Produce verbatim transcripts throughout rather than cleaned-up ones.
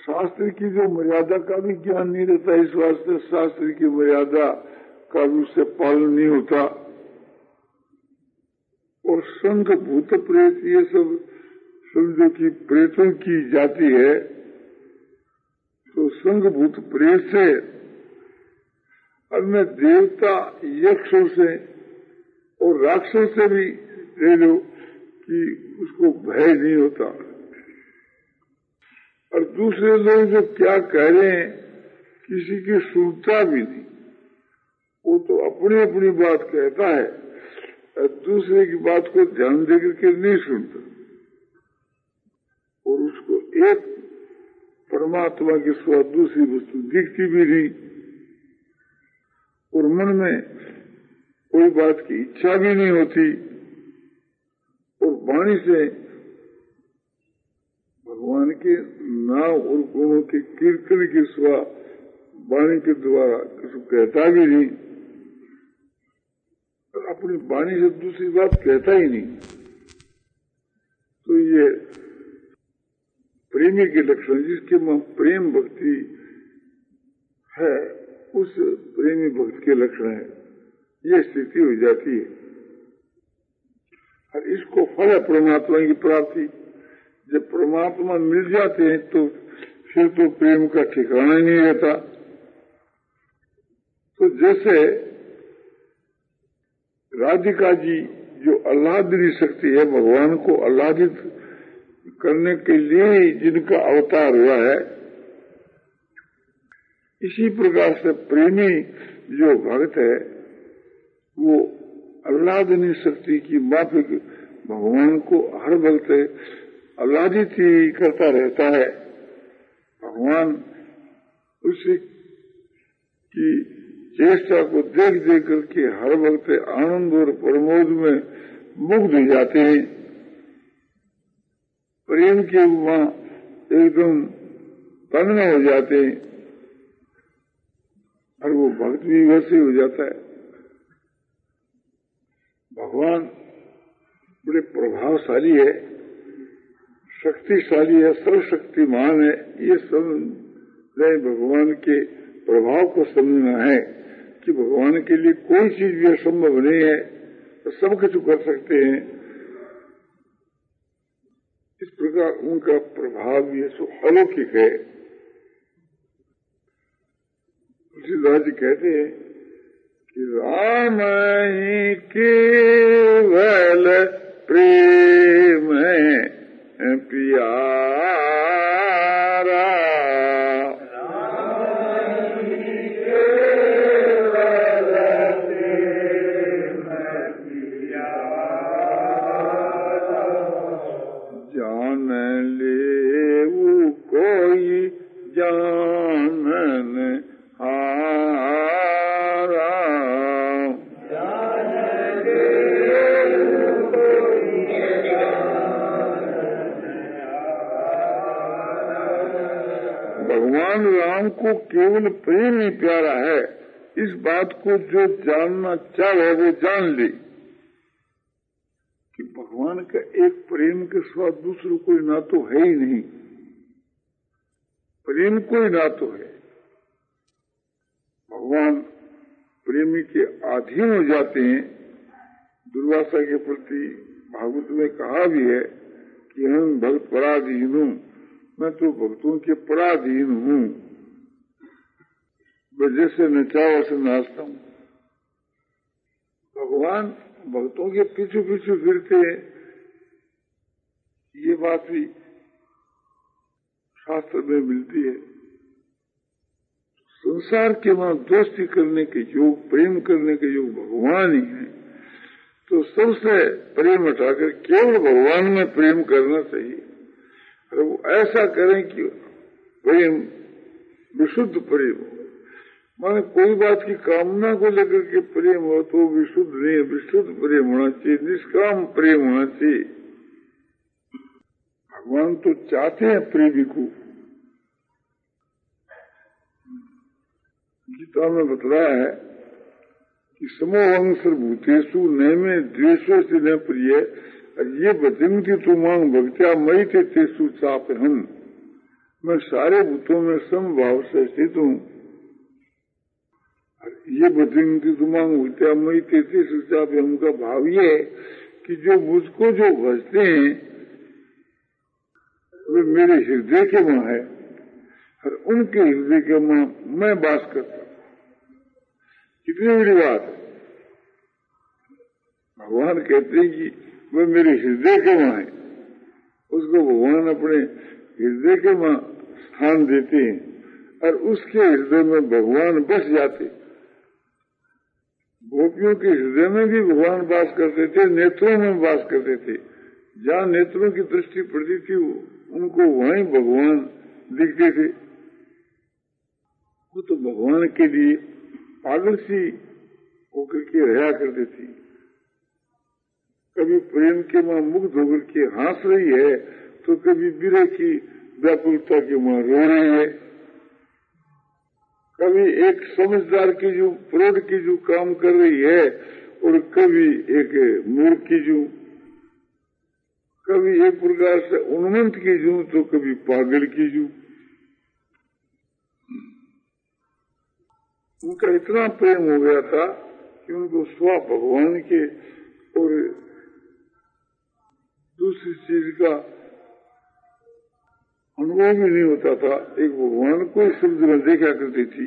शास्त्र की जो मर्यादा का भी ज्ञान नहीं रहता, इस वास्ते शास्त्र की मर्यादा का भी उससे पालन नहीं होता। और संघ भूत प्रेत ये सब समझो कि प्रेतों की जाति है, तो संघ भूत प्रेत से अन्य देवता यक्षों से और राक्षस से भी ले लो कि उसको भय नहीं होता। और दूसरे लोग जो क्या कह रहे हैं किसी की सुनता भी नहीं, वो तो अपनी अपनी बात कहता है और दूसरे की बात को ध्यान देकर के नहीं सुनता, और उसको एक परमात्मा के सिवा दूसरी वस्तु दिखती भी नहीं, और मन में कोई बात की इच्छा भी नहीं होती, और वाणी से भगवान के नाम और गुणों के कीर्तन के सिवा वाणी के द्वारा किसी कहता भी नहीं, और अपनी वाणी से दूसरी बात कहता ही नहीं। तो ये प्रेमी के लक्षण, जिसके में प्रेम भक्ति है, उस प्रेमी भक्त के लक्षण है, ये स्थिति हो जाती है। और इसको फल है परमात्मा की प्राप्ति। जब परमात्मा मिल जाते हैं तो फिर तो प्रेम का ठिकाना ही नहीं रहता। तो जैसे राधिका जी जो आह्लादनी शक्ति है, भगवान को आह्लादित करने के लिए जिनका अवतार हुआ है, इसी प्रकार से प्रेमी जो भक्त है वो आह्लादनी शक्ति की माफिक भगवान को हर वक्त आह्लादित ही करता रहता है। भगवान उसी की चेष्टा को देख देख करके हर वक्त आनंद और प्रमोद में मुग्ध हो जाते हैं। प्रेम के वहां एकदम तन्मय हो जाते हैं, और वो भक्त भी वैसे हो जाता है। भगवान बड़े प्रभावशाली है, शक्तिशाली है, सर्वशक्तिमान है। ये सब भगवान के प्रभाव को समझना है कि भगवान के लिए कोई चीज भी असंभव नहीं है, तो सब कुछ कर सकते हैं। इस प्रकार उनका प्रभाव ये सो अलौकिक है। तुलसीदास जी कहते हैं कि राम ही केवल प्रेम प्यारा, जान ले वो कोई जानन हारा, भगवान राम को केवल प्रेम ही प्यारा है। इस बात को जो जानना चाहे वो जान ले कि भगवान का एक प्रेम के सिवा दूसरा कोई नातो है ही नहीं। प्रेम कोई नातो है। भगवान प्रेमी के अधीन हो जाते हैं। दुर्वासा के प्रति भागवत में कहा भी है कि हम भक्त पराधीन हूं, मैं तो भक्तों के पराधीन हूं, मैं जैसे नचा वैसे नाचता हूं। भगवान भक्तों के पीछे पीछे फिरते हैं, ये बात भी शास्त्र में मिलती है। संसार के वहां दोस्ती करने के योग, प्रेम करने के योग भगवान ही है। तो सबसे प्रेम हटाकर केवल भगवान में प्रेम करना चाहिए। अरे वो ऐसा करें कि प्रेम विशुद्ध प्रेम हो। माने कोई बात की कामना को लेकर के प्रेम हो तो विशुद्ध नहीं, विशुद्ध प्रेम होना चाहिए, निष्काम प्रेम होना चाहिए। भगवान तो चाहते हैं प्रेमी को। गीता में बतलाया है कि समोहं सर्वभूतेषु नैमे द्वेषो से न प्रिय, ये बचंती तुमांग भक्त्या मई थे तेसु चाप हम। मैं सारे भूतों में समभाव से स्थित हूँ। ये बदंती तुमांग विद्या मई तेती सच्चा उनका भाव ये है कि जो मुझको जो भजते हैं वे मेरे हृदय के मां है और उनके हृदय के मां मैं वास करता हूँ। कितनी बड़ी बात है। भगवान कहते हैं कि वे मेरे हृदय के मां है, उसको भगवान अपने हृदय के मां स्थान देते हैं और उसके हृदय में भगवान बस जाते। गोपियों के हृदय में भी भगवान वास करते थे, नेत्रों में वास करते थे। जहाँ नेत्रों की दृष्टि पड़ती थी उनको वहीं भगवान दिखते थे। वो तो भगवान के लिए पागल सी होकर के रहा करती थी। कभी प्रेम के मां मुग्ध होकर के हंस रही है तो कभी विरह की व्याकुलता के मां रो रही है। कभी एक समझदार की जो प्रौढ़ की जो काम कर रही है और कभी एक मूर्ख की जो, कभी एक प्रकार से उन्मत्त की जो तो कभी पागल की जो। उनका इतना प्रेम हो गया था कि उनको स्व भगवान के और दूसरी चीज का अनुभव भी नहीं होता था। एक भगवान को ही शब्द में देखा करती थी,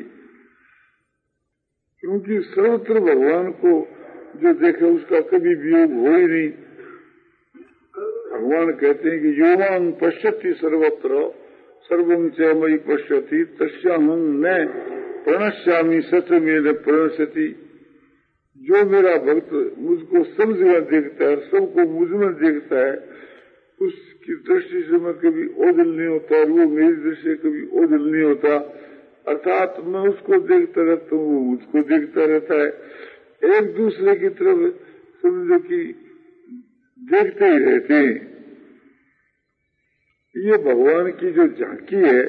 क्योंकि सर्वत्र भगवान को जो देखे उसका कभी वियोग हो ही नहीं। भगवान कहते हैं कि योवान पश्यति सर्वत्र सर्वं च मयि पश्यति तस्याहं न प्रणश्यामि सत्य में न प्रणश्यति। जो मेरा भक्त मुझको सब जगह देखता है, सबको मुझ में देखता है, उसकी दृष्टि से मैं कभी ओझल नहीं होता और वो मेरी दृष्टि से कभी ओझल नहीं होता। अर्थात मैं उसको देखता रहता हूँ, वो मुझको देखता रहता है। एक दूसरे की तरफ समझो कि देखते ही रहते हैं। ये भगवान की जो झांकी है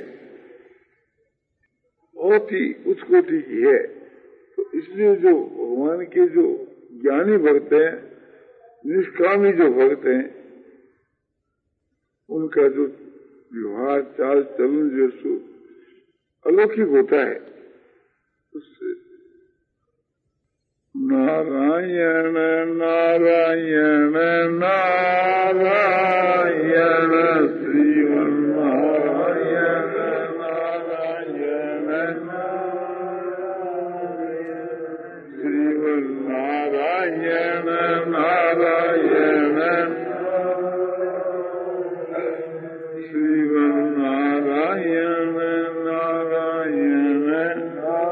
बहुत ही उच्च कोटि की है। तो इसलिए जो भगवान के जो ज्ञानी भक्त हैं, निष्कामी जो भक्त हैं, उनका जो व्यवहार चाल चलन जो सो अलौकिक होता है। उससे नारायण नारायण नारायण श्रीमन नारायण नारायण श्रीमन नारायण नारायण श्रीमन नारायण नारायण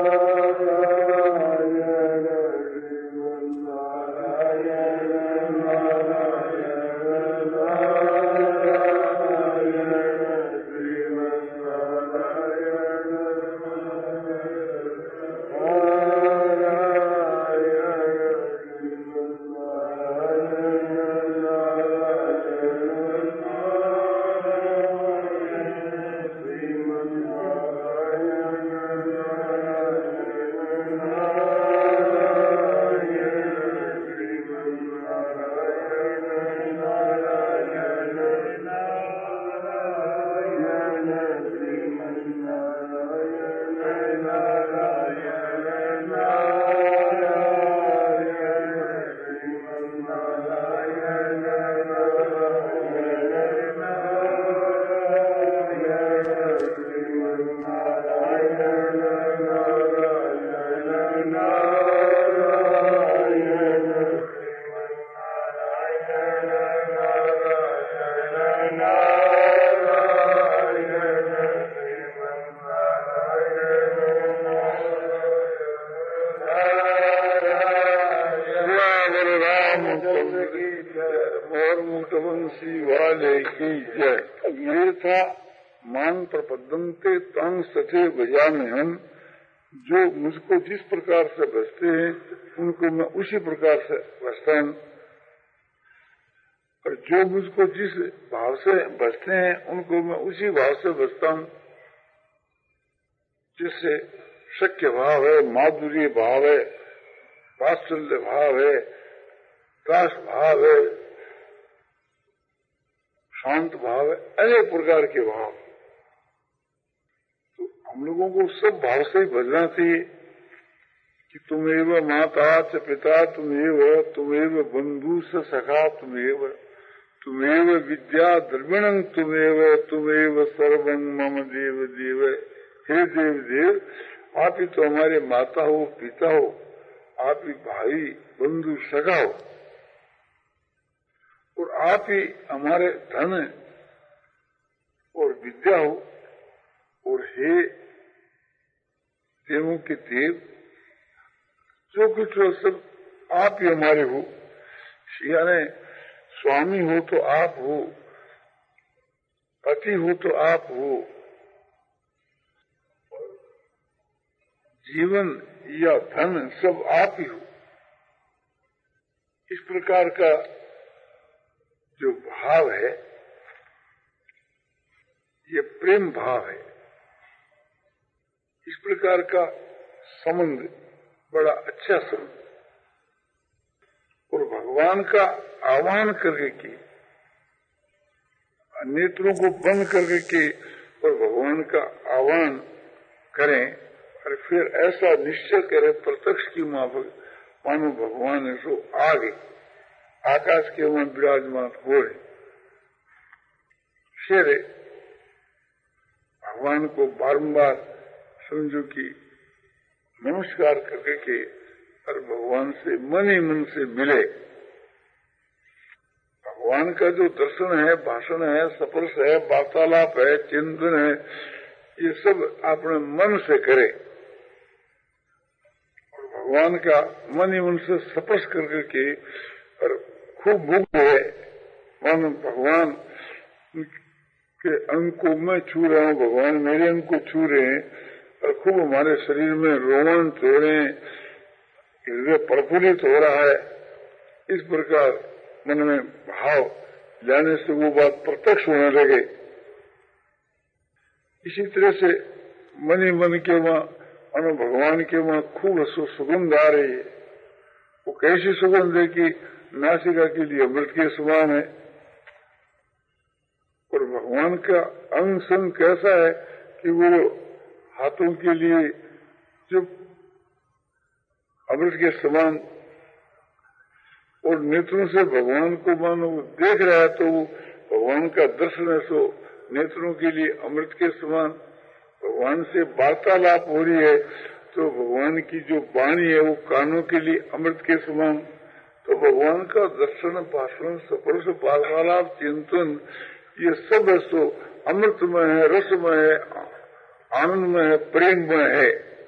जो मुझको जिस प्रकार से बसते हैं उनको मैं उसी प्रकार से बसता हूँ, और जो मुझको जिस भाव से बसते हैं उनको मैं उसी भाव से बसता हूँ। जिससे शक्य भाव है, माधुर्य भाव है, वात्सल्य भाव है, दास भाव है, शांत भाव है, अनेक प्रकार के भाव। हम लोगों को सब भाव से ही भजना चाहिए कि तुमेव माता च पिता, तुमेव तुमेव बंधु स सखा, तुमेव तुमेव विद्या द्रविणं, तुमेव तुमेव सर्वं मम देव देव। हे देव देव, आप ही तो हमारे माता हो, पिता हो, आप ही भाई बंधु सगा हो, और आप ही हमारे धन और विद्या हो, और हे देवों के देव, जो कुछ हो सब आप ही हमारे हो। यानी स्वामी हो तो आप हो, पति हो तो आप हो, जीवन या धन सब आप ही हो। इस प्रकार का जो भाव है ये प्रेम भाव है। इस प्रकार का संबंध बड़ा अच्छा संबंध, और भगवान का आह्वान करके के, नेत्रों को बंद करके के और भगवान का आह्वान करें, और फिर ऐसा निश्चय करें प्रत्यक्ष की माफक मानो भगवान है सो आगे आकाश के वहां विराजमान हो रहे। फिर भगवान को बारंबार समझो कि नमस्कार करके के और भगवान से मन ही मन से मिले। भगवान का जो दर्शन है, भाषण है, स्पर्श है, वार्तालाप है, चिंतन है, ये सब अपने मन से करे, और भगवान का मन ही मन से स्पर्श करके के और खूब भूख है, मानो भगवान के अंग को मैं छू रहा हूँ, भगवान मेरे अंग को छू रहे हैं, और खूब हमारे शरीर में रोमांच हो रहे हैं, हृदय प्रफुल्लित हो रहा है। इस प्रकार मन में भाव जाने से वो बात प्रत्यक्ष होने लगे। इसी तरह से मन ही मन के वहां मानो भगवान के वहां खूब सुगंध आ रही है। वो कैसी सुगंध है कि नासिका के लिए अमृत के समान है, और भगवान का अंग संग कैसा है कि वो हाथों के लिए जो अमृत के समान, और नेत्रों से भगवान को मानो देख रहा है तो वो भगवान का दर्शन है, सो नेत्रों के लिए अमृत के समान। भगवान से वार्तालाप हो रही है तो भगवान की जो वाणी है वो कानों के लिए अमृत के समान। तो भगवान का दर्शन, भाषण, स्पर्श, वार्तालाप, चिंतन, ये सब है सो अमृतमय है, रसमय है, आनंदमय है, प्रेममय है।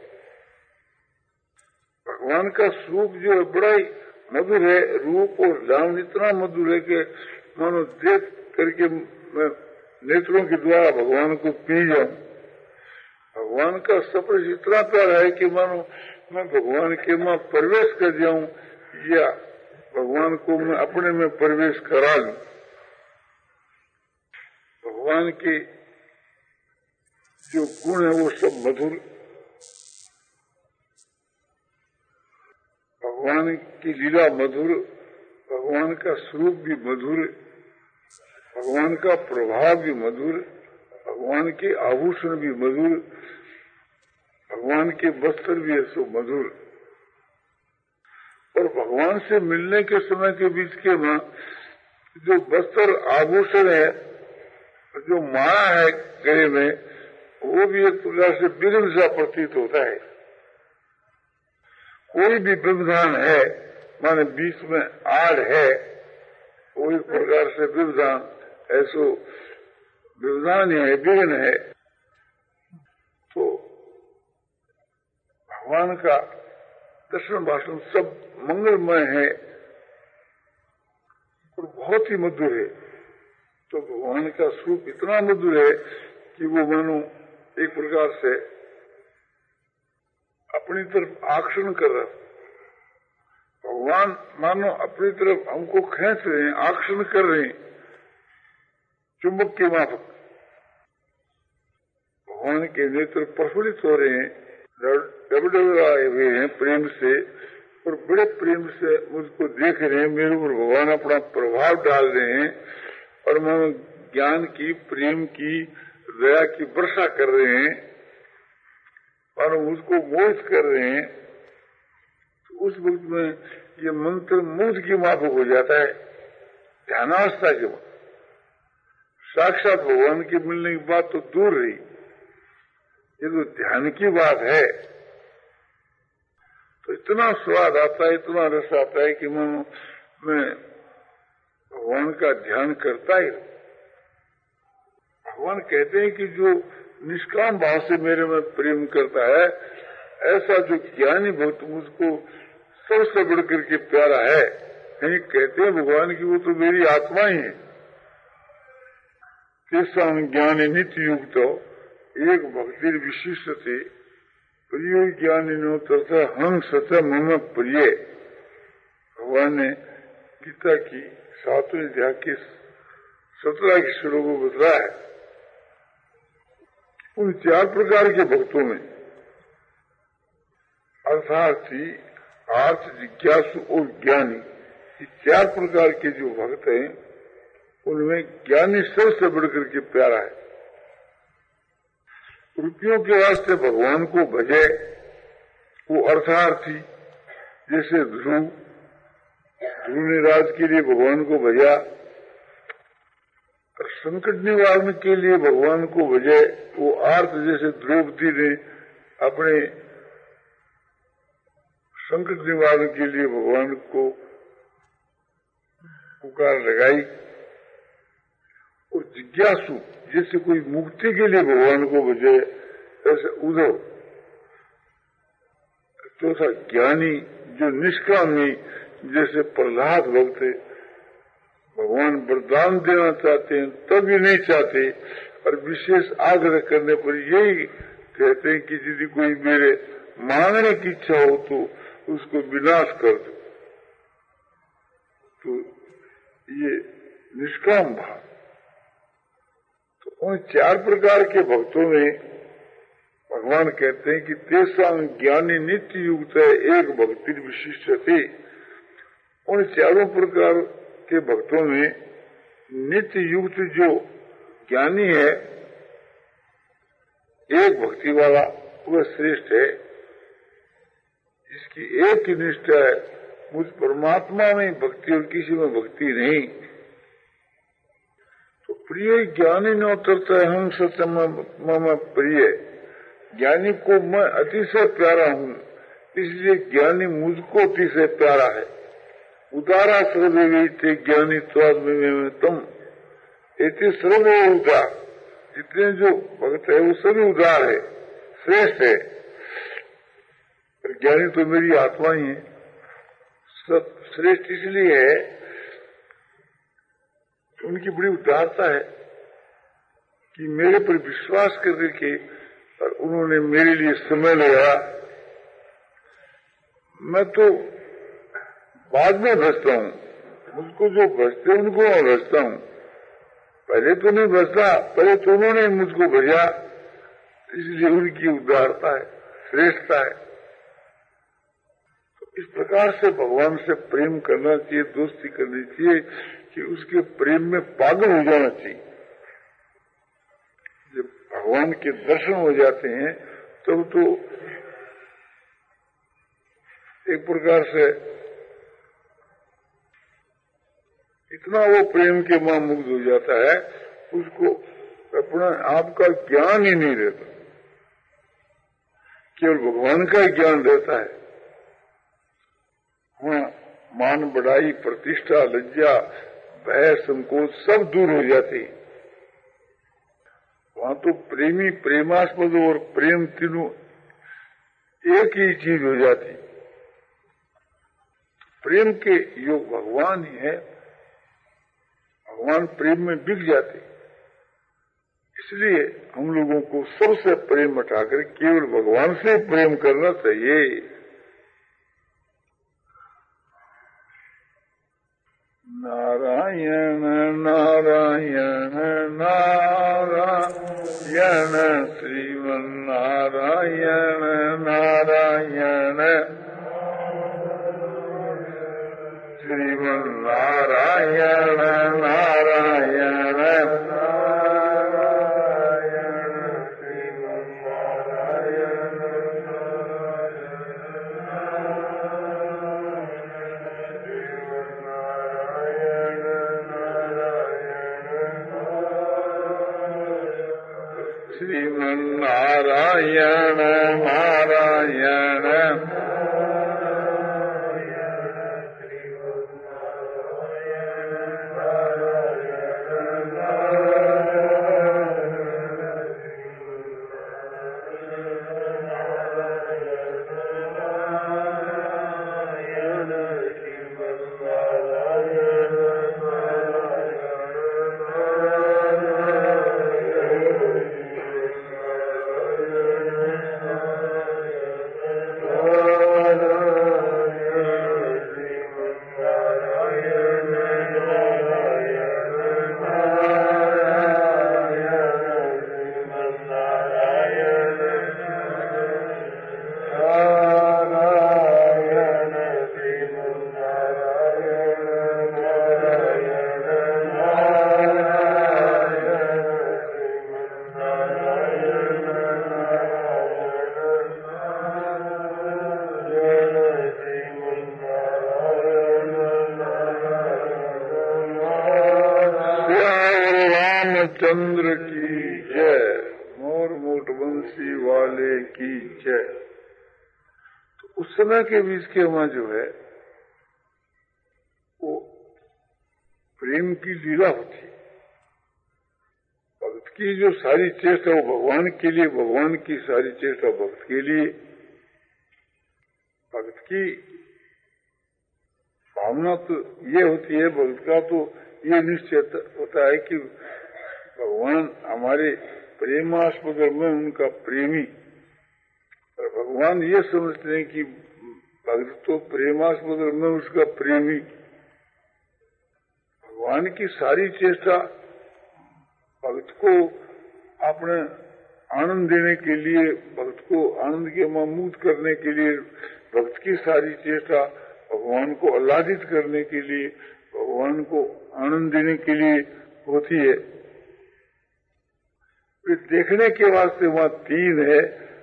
भगवान का स्वरूप जो है बड़ा ही मधुर है, रूप और नाम इतना मधुर है कि मानो देख करके मैं नेत्रों के द्वारा भगवान को पी जाऊं। भगवान का स्पर्श इतना प्यारा है कि मानो मैं भगवान के में प्रवेश कर जाऊं, या भगवान को मैं अपने में प्रवेश करा लूं। भगवान के जो गुण है वो सब मधुर, भगवान की लीला मधुर, भगवान का स्वरूप भी मधुर, भगवान का प्रभाव भी मधुर, भगवान के आभूषण भी मधुर, भगवान के वस्त्र भी है सो मधुर। और भगवान से मिलने के समय के बीच के वहां जो वस्त्र आभूषण है, जो माला है गले में, वो भी एक प्रकार से विघ्न सा प्रतीत होता है। कोई भी व्यवधान है, माने बीच में आड़ है, कोई प्रकार से व्यवधान ऐसो व्यवधान है, विघ्न है, तो भगवान का दर्शन भाषण सब मंगलमय है और बहुत ही मधुर है। तो भगवान का स्वरूप इतना मधुर है कि वो मानो एक प्रकार से अपनी तरफ आकर्षण कर रहा। भगवान मानो अपनी तरफ हमको खींच रहे हैं, आकर्षण कर रहे हैं, चुंबक के माफक। भगवान के नेत्र प्रफुल्लित हो रहे हैं, डबडबाए हुए हैं प्रेम से, और बड़े प्रेम से मुझको देख रहे हैं। मेरे ऊपर भगवान अपना प्रभाव डाल रहे हैं और मानो ज्ञान की, प्रेम की, दया की वर्षा कर रहे हैं। मानो उसको मोहित कर रहे हैं, तो उस वक्त में ये मंत्र मोद की माफक हो जाता है, ध्यानावस्था के वक्त। साक्षात भगवान के मिलने की बात तो दूर रही, ये तो ध्यान की बात है। तो इतना स्वाद आता है, इतना रस आता है कि मैं मैं भगवान का ध्यान करता ही। भगवान कहते हैं कि जो निष्काम भाव से मेरे में प्रेम करता है, ऐसा जो ज्ञानी भक्त मुझको सबसे बढ़ करके प्यारा है। कहीं कहते हैं भगवान की वो तो मेरी आत्मा ही है। कैसा ज्ञानी नित्य युक्त एक भक्ति विशिष्ट थे, प्रिय ज्ञानी नो तथा हम सत मम प्रिय। भगवान ने गीता की सातवें अध्याय के सत्रह के श्लोक को बताया है। उन चार प्रकार के भक्तों में अर्थार्थी, आर्थ, जिज्ञासु और ज्ञानी, ये चार प्रकार के जो भक्त हैं उनमें ज्ञानी सबसे बढ़कर के प्यारा है। रुपयों के वास्ते भगवान को भजे वो अर्थार्थी, जैसे ध्रुव ध्रुव ने राज के लिए भगवान को भजा, और संकट निवारण के लिए भगवान को भजे वो आर्थ, जैसे द्रौपदी ने अपने संकट निवारण के लिए भगवान को पुकार लगाई। और जिज्ञासु, जैसे कोई मुक्ति के लिए भगवान को भजे, ऐसे उद्धव। चौथा ज्ञानी, जो निष्कामी, जैसे प्रहलाद भक्त भगवान वरदान देना चाहते हैं तब भी नहीं चाहते, और विशेष आग्रह करने पर यही कहते हैं कि यदि कोई मेरे मांगने की इच्छा हो तो उसको विनाश कर दो। तो ये निष्काम भाव। तो उन चार प्रकार के भक्तों में भगवान कहते हैं कि तेसां ज्ञानी नित्य युक्त है एक भक्ति विशिष्ट थे। उन चारों प्रकार के भक्तों में नित्य युक्त जो ज्ञानी है, एक भक्ति वाला, वह श्रेष्ठ है। इसकी एक ही निष्ठा है, मुझ परमात्मा में भक्ति और किसी में भक्ति नहीं। तो प्रिय ज्ञानी न उतरता है हम सत्यम मम प्रिय। ज्ञानी को मैं अतिशय प्यारा हूँ, इसलिए ज्ञानी मुझको अतिशय प्यारा है। उदारा सर्वे थे ज्ञानी त्वात्म तुम, इतने सर्व उदार, जितने जो भक्त है वो सभी उदार है, श्रेष्ठ है। ज्ञानी तो मेरी आत्मा ही है। सब श्रेष्ठ इसलिए है, उनकी बड़ी उदारता है कि मेरे पर विश्वास करके और उन्होंने मेरे लिए समय लगाया। मैं तो बाद में भजता हूँ, मुझको जो भजते हैं उनको मैं भजता हूँ, पहले तो नहीं भजता। पहले तो उन्होंने मुझको भजा, इसलिए उनकी उदारता है, श्रेष्ठता है। तो इस प्रकार से भगवान से प्रेम करना चाहिए, दोस्ती करनी चाहिए कि उसके प्रेम में पागल हो जाना चाहिए। जब भगवान के दर्शन हो जाते हैं तब तो एक प्रकार से इतना वो प्रेम के मां मुग्ध हो जाता है, उसको अपना आप का ज्ञान ही नहीं रहता, केवल भगवान का ज्ञान रहता है। वहां मान बढ़ाई, प्रतिष्ठा, लज्जा, भय, संकोच सब दूर हो जाते हैं। वहां तो प्रेमी, प्रेमास्पद और प्रेम तीनों एक ही चीज हो जाती। प्रेम के योग भगवान ही है, भगवान प्रेम में बिक जाते। इसलिए हम लोगों को सबसे प्रेम हटाकर केवल भगवान से प्रेम करना चाहिए। नारायण नारायण नारायण श्रीमन नारायण नारायण श्रीमन नारायण नारायण नारायण श्रीमन नारायण। नारायण नारायण चंद्र की जय, मोर मोट बंसी वाले की जय। तो उस समय के बीच के वहां जो है वो प्रेम की लीला होती। भक्त की जो सारी चेष्टा वो भगवान के लिए, भगवान की सारी चेष्टा भक्त के लिए। भक्त की भावना तो ये होती है, भक्त का तो ये निश्चय होता है कि भगवान हमारे प्रेमास्पद में उनका प्रेमी। और भगवान ये समझते हैं कि भक्त तो प्रेमास्पद में उसका प्रेमी। भगवान की सारी चेष्टा भक्त को अपने आनंद देने के लिए, भक्त को आनंद के मुक्त करने के लिए, भक्त की सारी चेष्टा भगवान को आह्लादित करने के लिए, भगवान को आनंद देने के लिए होती है। फिर देखने के वास्ते वहां तीन है,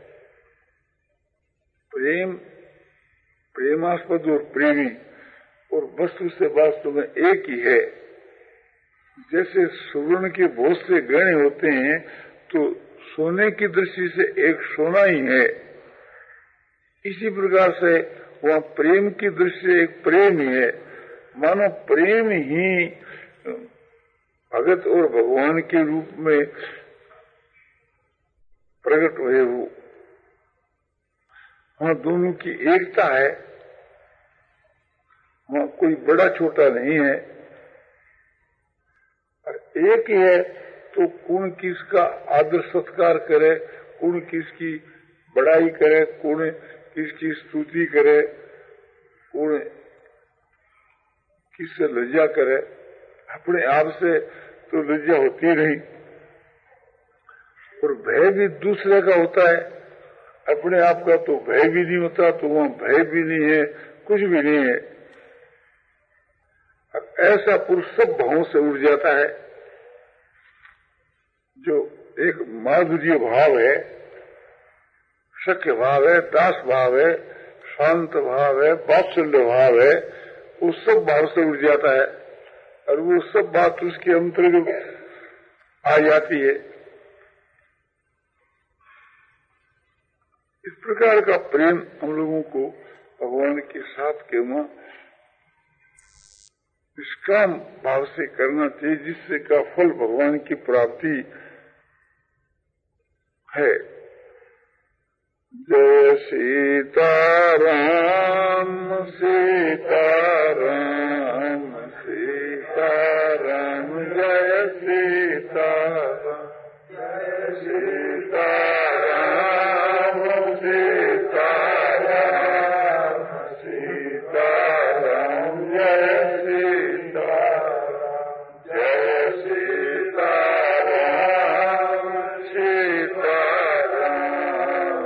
प्रेम, प्रेमास्पद और प्रेमी, और वस्तु से वास्तव में एक ही है। जैसे सुवर्ण के बहुत से गहने होते हैं तो सोने की दृष्टि से एक सोना ही है, इसी प्रकार से वहां प्रेम की दृष्टि से एक प्रेम ही है। मानो प्रेम ही भगत और भगवान के रूप में प्रकट हुए हो। वहां दोनों की एकता है, वहां कोई बड़ा छोटा नहीं है, और एक ही है। तो कौन किसका आदर सत्कार करे, कौन किसकी बड़ाई करे, कौन किसकी स्तुति करे, कौन किससे लज्जा करे। अपने आप से तो लज्जा होती नहीं, और भय भी दूसरे का होता है, अपने आप का तो भय भी नहीं होता। तो वहां भय भी नहीं है, कुछ भी नहीं है। ऐसा पुरुष सब भावों से उड़ जाता है, जो एक माधुर्य भाव है, सख्य भाव है, दास भाव है, शांत भाव है, वात्सल्य भाव है, वो सब भाव से उड़ जाता है, और वो सब बात उसके अंतर्गत आ जाती है। इस प्रकार का प्रेम हम लोगों को भगवान के साथ के वहां निष्काम भाव से करना चाहिए, जिससे का फल भगवान की प्राप्ति है। जय सीताराम सीताराम सीताराम जय सीताराम जय सीताराम सीताराम सीताराम जय सीताराम जय सीताराम सीताराम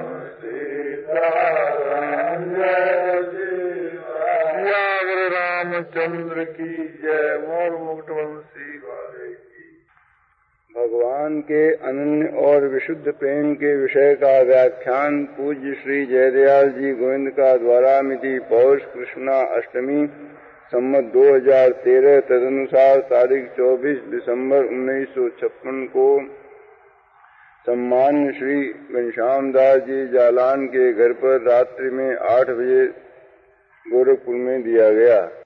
सीताराम जय सीताराम। रामचंद्र की जय। मोर मुकुट वंशी वाले की। भगवान के अनन्य और विशुद्ध प्रेम के विषय का व्याख्यान पूज्य श्री जयदयाल जी गोविंद का द्वारा मिति पौष कृष्णा अष्टमी सम्मत दो हजार तेरह तदनुसार तारीख चौबीस दिसंबर उन्नीस सौ छप्पन को सम्मान श्री घनश्याम दास जी जालान के घर पर रात्रि में आठ बजे गोरखपुर में दिया गया।